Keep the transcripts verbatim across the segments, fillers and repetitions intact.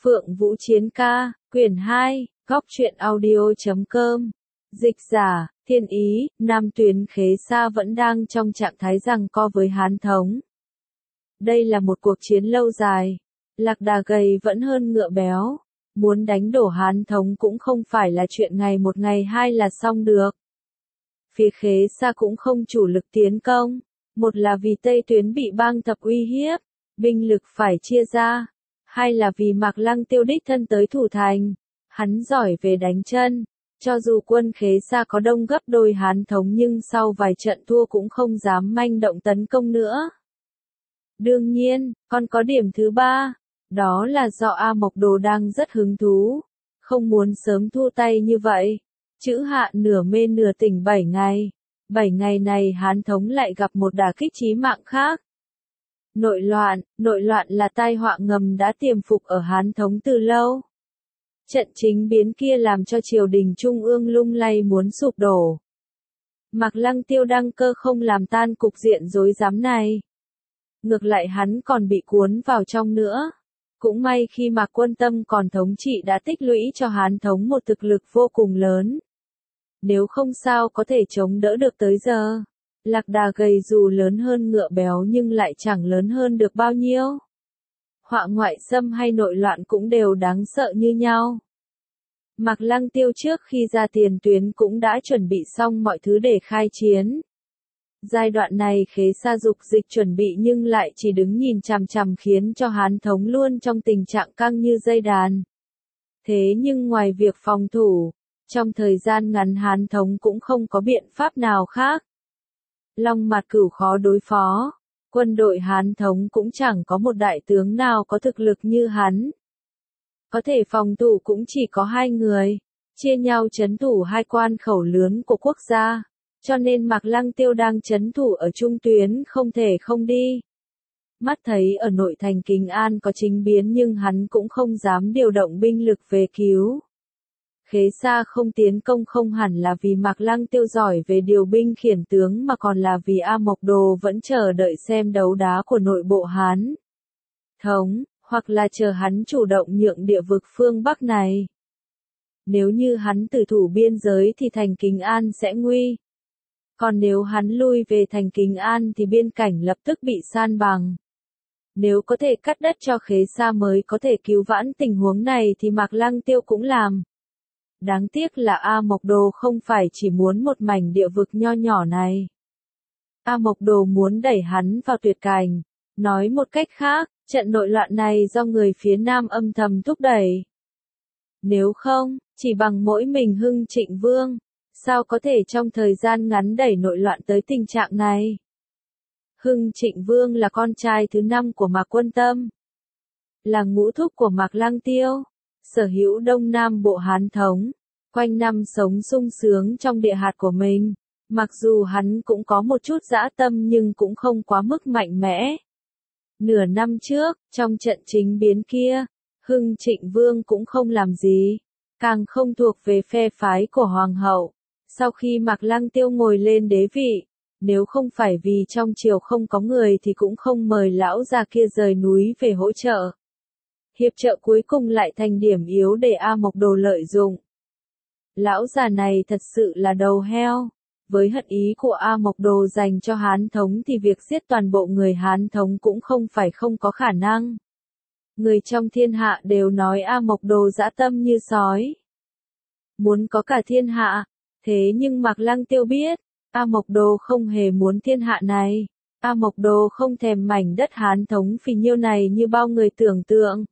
Phượng Vũ Chiến Ca, quyển hai, góc truyện audio.com. Dịch giả, Thiên Ý, Nam Tuyến Khế Sa vẫn đang trong trạng thái giằng co với Hán Thống. Đây là một cuộc chiến lâu dài. Lạc Đà gầy vẫn hơn ngựa béo. Muốn đánh đổ Hán Thống cũng không phải là chuyện ngày một ngày hai là xong được. Phía Khế Sa cũng không chủ lực tiến công. Một là vì Tây Tuyến bị bang tập uy hiếp, binh lực phải chia ra. Hai là vì Mạc Lăng Tiêu đích thân tới thủ thành. Hắn giỏi về đánh chân. Cho dù quân Khế Sa có đông gấp đôi Hán Thống nhưng sau vài trận thua cũng không dám manh động tấn công nữa. Đương nhiên, còn có điểm thứ ba. Đó là do A Mộc Đồ đang rất hứng thú. Không muốn sớm thua tay như vậy. Chữ Hạ nửa mê nửa tỉnh bảy ngày. Bảy ngày này Hán Thống lại gặp một đả kích chí mạng khác. Nội loạn, nội loạn là tai họa ngầm đã tiềm phục ở Hán Thống từ lâu. Trận chính biến kia làm cho triều đình trung ương lung lay muốn sụp đổ. Mạc Lăng Tiêu đăng cơ không làm tan cục diện rối rắm này. Ngược lại hắn còn bị cuốn vào trong nữa. Cũng may khi Mạc Quân Tâm còn thống trị đã tích lũy cho Hán Thống một thực lực vô cùng lớn. Nếu không sao có thể chống đỡ được tới giờ. Lạc Đà gầy dù lớn hơn ngựa béo nhưng lại chẳng lớn hơn được bao nhiêu. Họa ngoại xâm hay nội loạn cũng đều đáng sợ như nhau. Mạc Lăng Tiêu trước khi ra tiền tuyến cũng đã chuẩn bị xong mọi thứ để khai chiến. Giai đoạn này Khế Sa dục dịch chuẩn bị nhưng lại chỉ đứng nhìn chằm chằm khiến cho Hán Thống luôn trong tình trạng căng như dây đàn. Thế nhưng ngoài việc phòng thủ, trong thời gian ngắn Hán Thống cũng không có biện pháp nào khác. Long Mạt Cửu khó đối phó, quân đội Hán Thống cũng chẳng có một đại tướng nào có thực lực như hắn. Có thể phòng thủ cũng chỉ có hai người, chia nhau trấn thủ hai quan khẩu lớn của quốc gia, cho nên Mạc Lăng Tiêu đang trấn thủ ở trung tuyến không thể không đi. Mắt thấy ở nội thành Kính An có chính biến nhưng hắn cũng không dám điều động binh lực về cứu. Khế Sa không tiến công không hẳn là vì Mạc Lăng Tiêu giỏi về điều binh khiển tướng mà còn là vì A Mộc Đồ vẫn chờ đợi xem đấu đá của nội bộ Hán Thống, hoặc là chờ hắn chủ động nhượng địa vực phương Bắc này. Nếu như hắn từ thủ biên giới thì thành Kính An sẽ nguy. Còn nếu hắn lui về thành Kính An thì biên cảnh lập tức bị san bằng. Nếu có thể cắt đất cho Khế Sa mới có thể cứu vãn tình huống này thì Mạc Lăng Tiêu cũng làm. Đáng tiếc là A Mộc Đồ không phải chỉ muốn một mảnh địa vực nho nhỏ này. A Mộc Đồ muốn đẩy hắn vào tuyệt cảnh. Nói một cách khác, trận nội loạn này do người phía Nam âm thầm thúc đẩy. Nếu không, chỉ bằng mỗi mình Hưng Trịnh Vương, sao có thể trong thời gian ngắn đẩy nội loạn tới tình trạng này? Hưng Trịnh Vương là con trai thứ năm của Mạc Quân Tâm, là ngũ thúc của Mạc Lăng Tiêu, sở hữu Đông Nam bộ Hán Thống, quanh năm sống sung sướng trong địa hạt của mình. Mặc dù hắn cũng có một chút dã tâm nhưng cũng không quá mức mạnh mẽ. Nửa năm trước, trong trận chính biến kia, Hưng Trịnh Vương cũng không làm gì, càng không thuộc về phe phái của Hoàng hậu. Sau khi Mạc Lăng Tiêu ngồi lên đế vị, nếu không phải vì trong triều không có người thì cũng không mời lão già kia rời núi về hỗ trợ. Hiệp trợ cuối cùng lại thành điểm yếu để A Mộc Đồ lợi dụng. Lão già này thật sự là đầu heo. Với hận ý của A Mộc Đồ dành cho Hán Thống thì việc giết toàn bộ người Hán Thống cũng không phải không có khả năng. Người trong thiên hạ đều nói A Mộc Đồ dã tâm như sói. Muốn có cả thiên hạ. Thế nhưng Mạc Lăng Tiêu biết, A Mộc Đồ không hề muốn thiên hạ này. A Mộc Đồ không thèm mảnh đất Hán Thống phì nhiêu này như bao người tưởng tượng.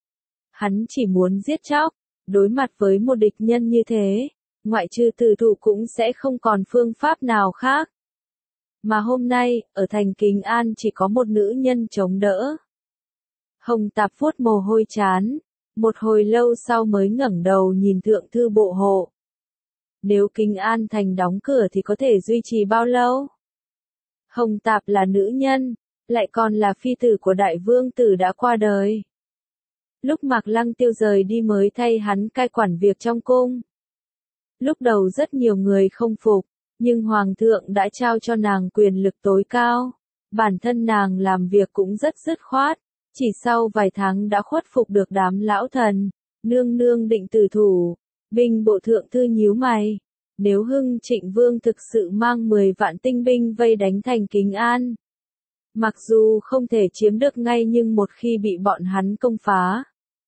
Hắn chỉ muốn giết chóc. Đối mặt với một địch nhân như thế, ngoại trừ tử thủ cũng sẽ không còn phương pháp nào khác. Mà hôm nay, ở thành Kính An chỉ có một nữ nhân chống đỡ. Hồng Tạp vuốt mồ hôi chán, một hồi lâu sau mới ngẩng đầu nhìn Thượng thư bộ hộ. Nếu Kính An thành đóng cửa thì có thể duy trì bao lâu? Hồng Tạp là nữ nhân, lại còn là phi tử của đại vương tử đã qua đời. Lúc Mạc Lăng Tiêu rời đi mới thay hắn cai quản việc trong cung. Lúc đầu rất nhiều người không phục, nhưng Hoàng thượng đã trao cho nàng quyền lực tối cao. Bản thân nàng làm việc cũng rất dứt khoát, chỉ sau vài tháng đã khuất phục được đám lão thần. Nương nương định tử thủ. Binh bộ thượng thư nhíu mày. Nếu Hưng Trịnh Vương thực sự mang mười vạn tinh binh vây đánh thành Kính An, mặc dù không thể chiếm được ngay nhưng một khi bị bọn hắn công phá,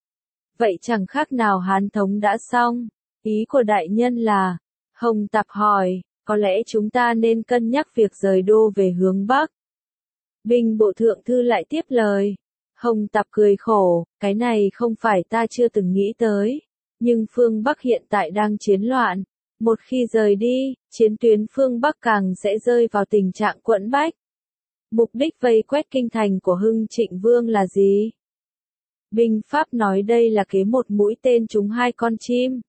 vậy chẳng khác nào Hán thống đã xong. Ý của đại nhân là, Hồng Tạp hỏi, có lẽ chúng ta nên cân nhắc việc rời đô về hướng Bắc. Binh bộ thượng thư lại tiếp lời. Hồng Tạp cười khổ, cái này không phải ta chưa từng nghĩ tới. Nhưng phương Bắc hiện tại đang chiến loạn. Một khi rời đi, chiến tuyến phương Bắc càng sẽ rơi vào tình trạng quẫn bách. Mục đích vây quét kinh thành của Hưng Trịnh Vương là gì? Binh pháp nói đây là kế một mũi tên trúng hai con chim.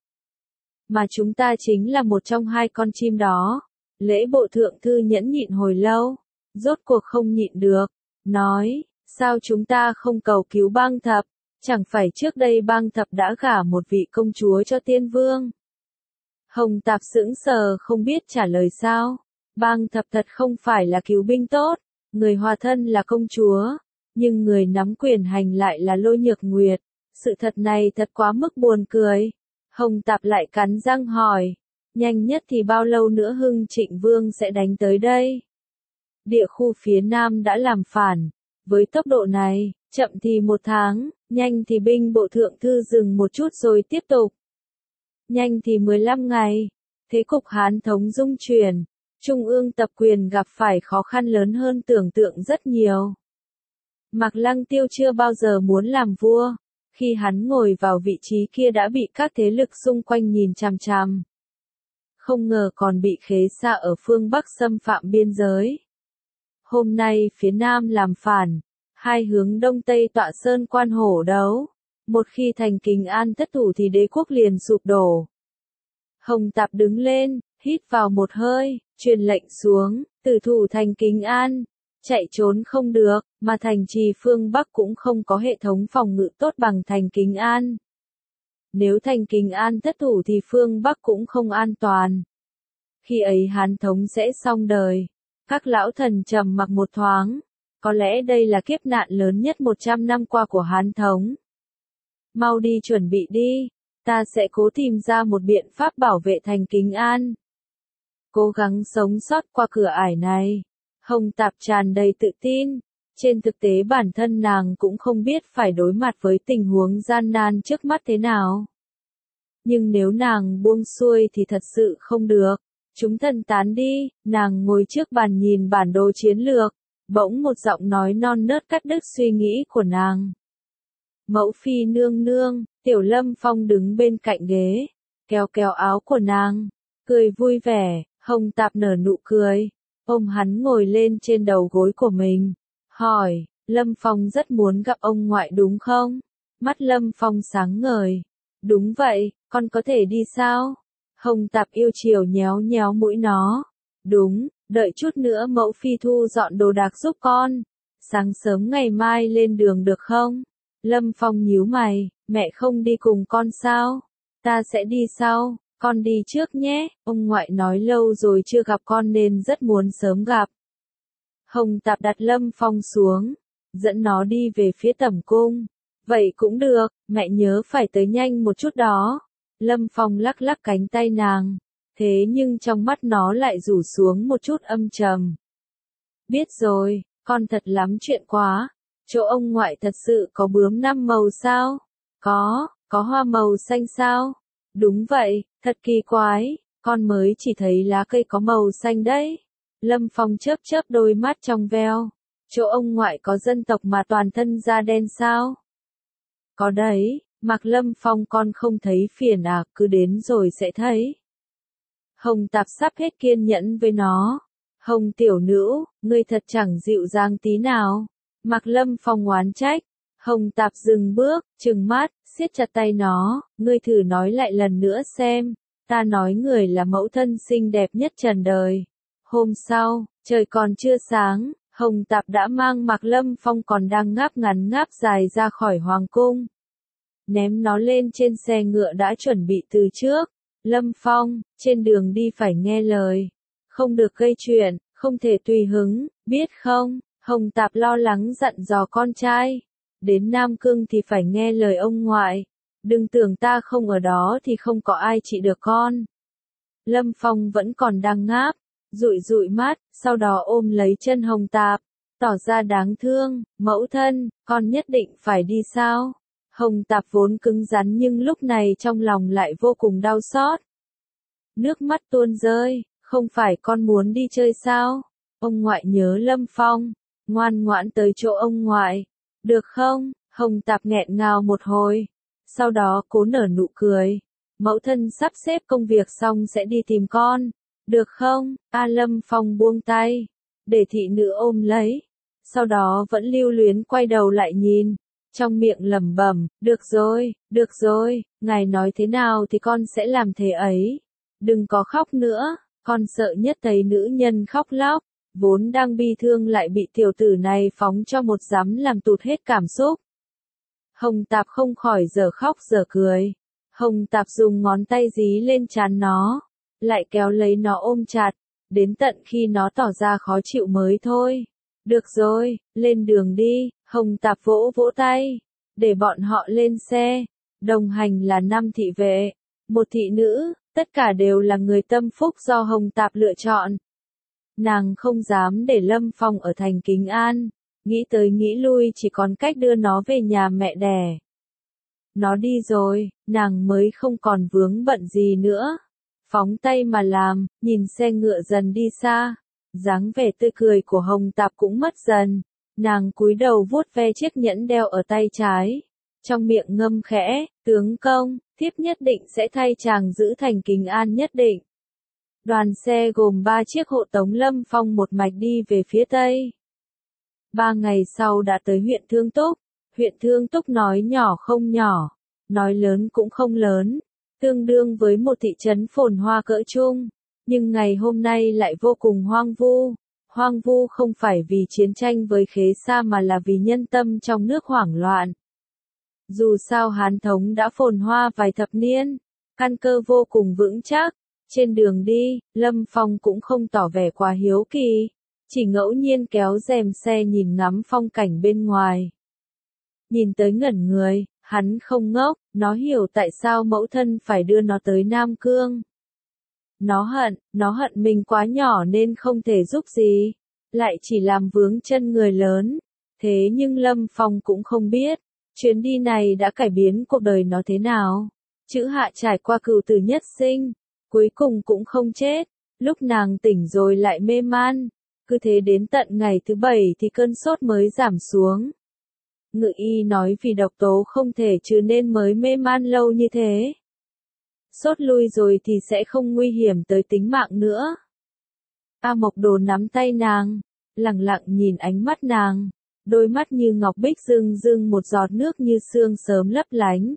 Mà chúng ta chính là một trong hai con chim đó. Lễ bộ thượng thư nhẫn nhịn hồi lâu, rốt cuộc không nhịn được, nói, sao chúng ta không cầu cứu Bang Thập, chẳng phải trước đây Bang Thập đã gả một vị công chúa cho Tiên Vương. Hồng Tạp sững sờ không biết trả lời sao. Bang Thập thật không phải là cứu binh tốt, người hòa thân là công chúa, nhưng người nắm quyền hành lại là Lôi Nhược Nguyệt. Sự thật này thật quá mức buồn cười. Hồng Tạp lại cắn răng hỏi, nhanh nhất thì bao lâu nữa Hưng Trịnh Vương sẽ đánh tới đây? Địa khu phía Nam đã làm phản, với tốc độ này, chậm thì một tháng, nhanh thì binh bộ thượng thư dừng một chút rồi tiếp tục. Nhanh thì mười lăm ngày, thế cục Hán thống dung chuyển, Trung ương tập quyền gặp phải khó khăn lớn hơn tưởng tượng rất nhiều. Mạc Lăng Tiêu chưa bao giờ muốn làm vua, khi hắn ngồi vào vị trí kia đã bị các thế lực xung quanh nhìn chằm chằm. Không ngờ còn bị Khế Sa ở phương Bắc xâm phạm biên giới. Hôm nay phía Nam làm phản, hai hướng Đông Tây tọa sơn quan hổ đấu. Một khi thành Kính An thất thủ thì đế quốc liền sụp đổ. Hồng Tạp đứng lên, hít vào một hơi, truyền lệnh xuống, tử thủ thành Kính An. Chạy trốn không được, mà thành trì phương Bắc cũng không có hệ thống phòng ngự tốt bằng thành Kính An. Nếu thành Kính An thất thủ thì phương Bắc cũng không an toàn. Khi ấy Hán thống sẽ xong đời. Các lão thần trầm mặc một thoáng. Có lẽ đây là kiếp nạn lớn nhất một trăm năm qua của Hán thống. Mau đi chuẩn bị đi, ta sẽ cố tìm ra một biện pháp bảo vệ thành Kính An. Cố gắng sống sót qua cửa ải này. Hồng Tạp tràn đầy tự tin. Trên thực tế bản thân nàng cũng không biết phải đối mặt với tình huống gian nan trước mắt thế nào. Nhưng nếu nàng buông xuôi thì thật sự không được. Chúng thần tán đi, nàng ngồi trước bàn nhìn bản đồ chiến lược. Bỗng một giọng nói non nớt cắt đứt suy nghĩ của nàng. Mẫu phi nương nương, Tiểu Lâm Phong đứng bên cạnh ghế, kéo kéo áo của nàng, cười vui vẻ. Hồng Tạp nở nụ cười, ôm hắn ngồi lên trên đầu gối của mình, hỏi, Lâm Phong rất muốn gặp ông ngoại đúng không? Mắt Lâm Phong sáng ngời, đúng vậy, con có thể đi sao? Hồng Tạp yêu chiều nhéo nhéo mũi nó, đúng, đợi chút nữa mẫu phi thu dọn đồ đạc giúp con, sáng sớm ngày mai lên đường được không? Lâm Phong nhíu mày, mẹ không đi cùng con sao? Ta sẽ đi sau, con đi trước nhé, ông ngoại nói lâu rồi chưa gặp con nên rất muốn sớm gặp. Hồng Tạp đặt Lâm Phong xuống, dẫn nó đi về phía tẩm cung. Vậy cũng được, mẹ nhớ phải tới nhanh một chút đó. Lâm Phong lắc lắc cánh tay nàng, thế nhưng trong mắt nó lại rủ xuống một chút âm trầm. Biết rồi, con thật lắm chuyện quá. Chỗ ông ngoại thật sự có bướm năm màu sao? Có, có hoa màu xanh sao? Đúng vậy, thật kỳ quái, con mới chỉ thấy lá cây có màu xanh đấy. Lâm Phong chớp chớp đôi mắt trong veo. Chỗ ông ngoại có dân tộc mà toàn thân da đen sao? Có đấy, Mạc Lâm Phong con không thấy phiền à, cứ đến rồi sẽ thấy. Hồng Tạp sắp hết kiên nhẫn với nó. Hồng tiểu nữ, ngươi thật chẳng dịu dàng tí nào. Mạc Lâm Phong oán trách. Hồng Tạp dừng bước, trừng mắt, siết chặt tay nó, ngươi thử nói lại lần nữa xem. Ta nói người là mẫu thân xinh đẹp nhất trần đời. Hôm sau, trời còn chưa sáng, Hồng Tạp đã mang Mạc Lâm Phong còn đang ngáp ngắn ngáp dài ra khỏi hoàng cung. Ném nó lên trên xe ngựa đã chuẩn bị từ trước. Lâm Phong, trên đường đi phải nghe lời. Không được gây chuyện, không thể tùy hứng, biết không? Hồng Tạp lo lắng dặn dò con trai. đến Nam Cương thì phải nghe lời ông ngoại. Đừng tưởng ta không ở đó thì không có ai trị được con. Lâm Phong vẫn còn đang ngáp, dụi dụi mắt, sau đó ôm lấy chân Hồng Tạp, tỏ ra đáng thương, mẫu thân, con nhất định phải đi sao? Hồng Tạp vốn cứng rắn nhưng lúc này trong lòng lại vô cùng đau xót. Nước mắt tuôn rơi, không phải con muốn đi chơi sao? Ông ngoại nhớ Lâm Phong, ngoan ngoãn tới chỗ ông ngoại. Được không? Hồng Tạp nghẹn ngào một hồi, sau đó cố nở nụ cười. Mẫu thân sắp xếp công việc xong sẽ đi tìm con. Được không? A Lâm Phong buông tay, để thị nữ ôm lấy. Sau đó vẫn lưu luyến quay đầu lại nhìn, trong miệng lẩm bẩm, được rồi, được rồi, ngài nói thế nào thì con sẽ làm thế ấy. Đừng có khóc nữa, con sợ nhất thấy nữ nhân khóc lóc, vốn đang bi thương lại bị tiểu tử này phóng cho một giám làm tụt hết cảm xúc. Hồng Tạp không khỏi giờ khóc giờ cười. Hồng Tạp dùng ngón tay dí lên trán nó, lại kéo lấy nó ôm chặt, đến tận khi nó tỏ ra khó chịu mới thôi. Được rồi, lên đường đi, Hồng Tạp vỗ vỗ tay, để bọn họ lên xe. Đồng hành là năm thị vệ, một thị nữ, tất cả đều là người tâm phúc do Hồng Tạp lựa chọn. Nàng không dám để Lâm Phong ở thành Kính An, nghĩ tới nghĩ lui chỉ còn cách đưa nó về nhà mẹ đẻ. Nó đi rồi, nàng mới không còn vướng bận gì nữa. Phóng tay mà làm, nhìn xe ngựa dần đi xa. Dáng vẻ tươi cười của Hồng Tạp cũng mất dần. Nàng cúi đầu vuốt ve chiếc nhẫn đeo ở tay trái. Trong miệng ngâm khẽ, tướng công, thiếp nhất định sẽ thay chàng giữ thành Kính An nhất định. Đoàn xe gồm ba chiếc hộ tống Lâm Phong một mạch đi về phía tây. Ba ngày sau đã tới huyện Thương Túc. Huyện Thương Túc nói nhỏ không nhỏ, nói lớn cũng không lớn, tương đương với một thị trấn phồn hoa cỡ trung, nhưng ngày hôm nay lại vô cùng hoang vu. Hoang vu không phải vì chiến tranh với Khế Sa mà là vì nhân tâm trong nước hoảng loạn. Dù sao Hán Thống đã phồn hoa vài thập niên, căn cơ vô cùng vững chắc. Trên đường đi, Lâm Phong cũng không tỏ vẻ quá hiếu kỳ, chỉ ngẫu nhiên kéo rèm xe nhìn ngắm phong cảnh bên ngoài. Nhìn tới ngẩn người, hắn không ngốc, nó hiểu tại sao mẫu thân phải đưa nó tới Nam Cương. Nó hận, nó hận mình quá nhỏ nên không thể giúp gì, lại chỉ làm vướng chân người lớn. Thế nhưng Lâm Phong cũng không biết, chuyến đi này đã cải biến cuộc đời nó thế nào. Chữ Hạ trải qua cửu tử nhất sinh, cuối cùng cũng không chết, lúc nàng tỉnh rồi lại mê man. Cứ thế đến tận ngày thứ bảy thì cơn sốt mới giảm xuống. Ngự y nói vì độc tố không thể trừ nên mới mê man lâu như thế. Sốt lui rồi thì sẽ không nguy hiểm tới tính mạng nữa. A Mộc Đồ nắm tay nàng, lặng lặng nhìn ánh mắt nàng, đôi mắt như ngọc bích rưng rưng một giọt nước như sương sớm lấp lánh.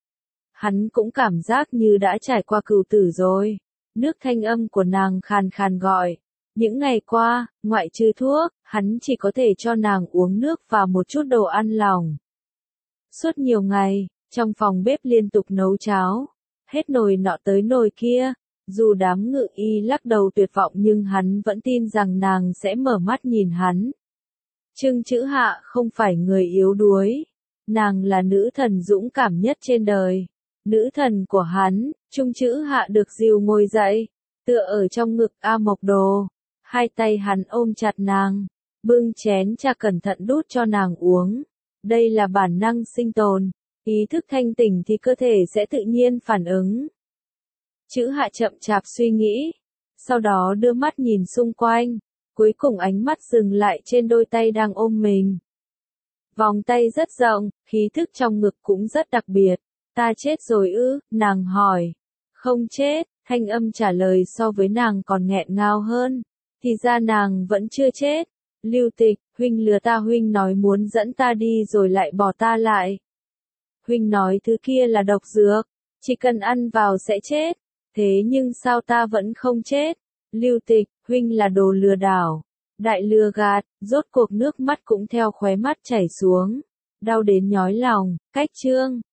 Hắn cũng cảm giác như đã trải qua cửu tử rồi. Nước thanh âm của nàng khàn khàn gọi. Những ngày qua, ngoại trừ thuốc, hắn chỉ có thể cho nàng uống nước và một chút đồ ăn lỏng. Suốt nhiều ngày, trong phòng bếp liên tục nấu cháo, hết nồi nọ tới nồi kia. Dù đám ngự y lắc đầu tuyệt vọng nhưng hắn vẫn tin rằng nàng sẽ mở mắt nhìn hắn. Trương Chữ Hạ không phải người yếu đuối. Nàng là nữ thần dũng cảm nhất trên đời. Nữ thần của hắn, Trung Chữ Hạ được dìu ngồi dậy, tựa ở trong ngực A Mộc Đồ. Hai tay hắn ôm chặt nàng, bưng chén trà cẩn thận đút cho nàng uống. Đây là bản năng sinh tồn, ý thức thanh tỉnh thì cơ thể sẽ tự nhiên phản ứng. Chữ Hạ chậm chạp suy nghĩ, sau đó đưa mắt nhìn xung quanh, cuối cùng ánh mắt dừng lại trên đôi tay đang ôm mình. Vòng tay rất rộng, khí thức trong ngực cũng rất đặc biệt. Ta chết rồi ư, nàng hỏi. Không chết, thanh âm trả lời so với nàng còn nghẹn ngào hơn. Thì ra nàng vẫn chưa chết. Lưu Tịch, huynh lừa ta, huynh nói muốn dẫn ta đi rồi lại bỏ ta lại. Huynh nói thứ kia là độc dược, chỉ cần ăn vào sẽ chết. Thế nhưng sao ta vẫn không chết? Lưu Tịch, huynh là đồ lừa đảo, đại lừa gạt. Rốt cuộc nước mắt cũng theo khóe mắt chảy xuống, đau đến nhói lòng. Cách chương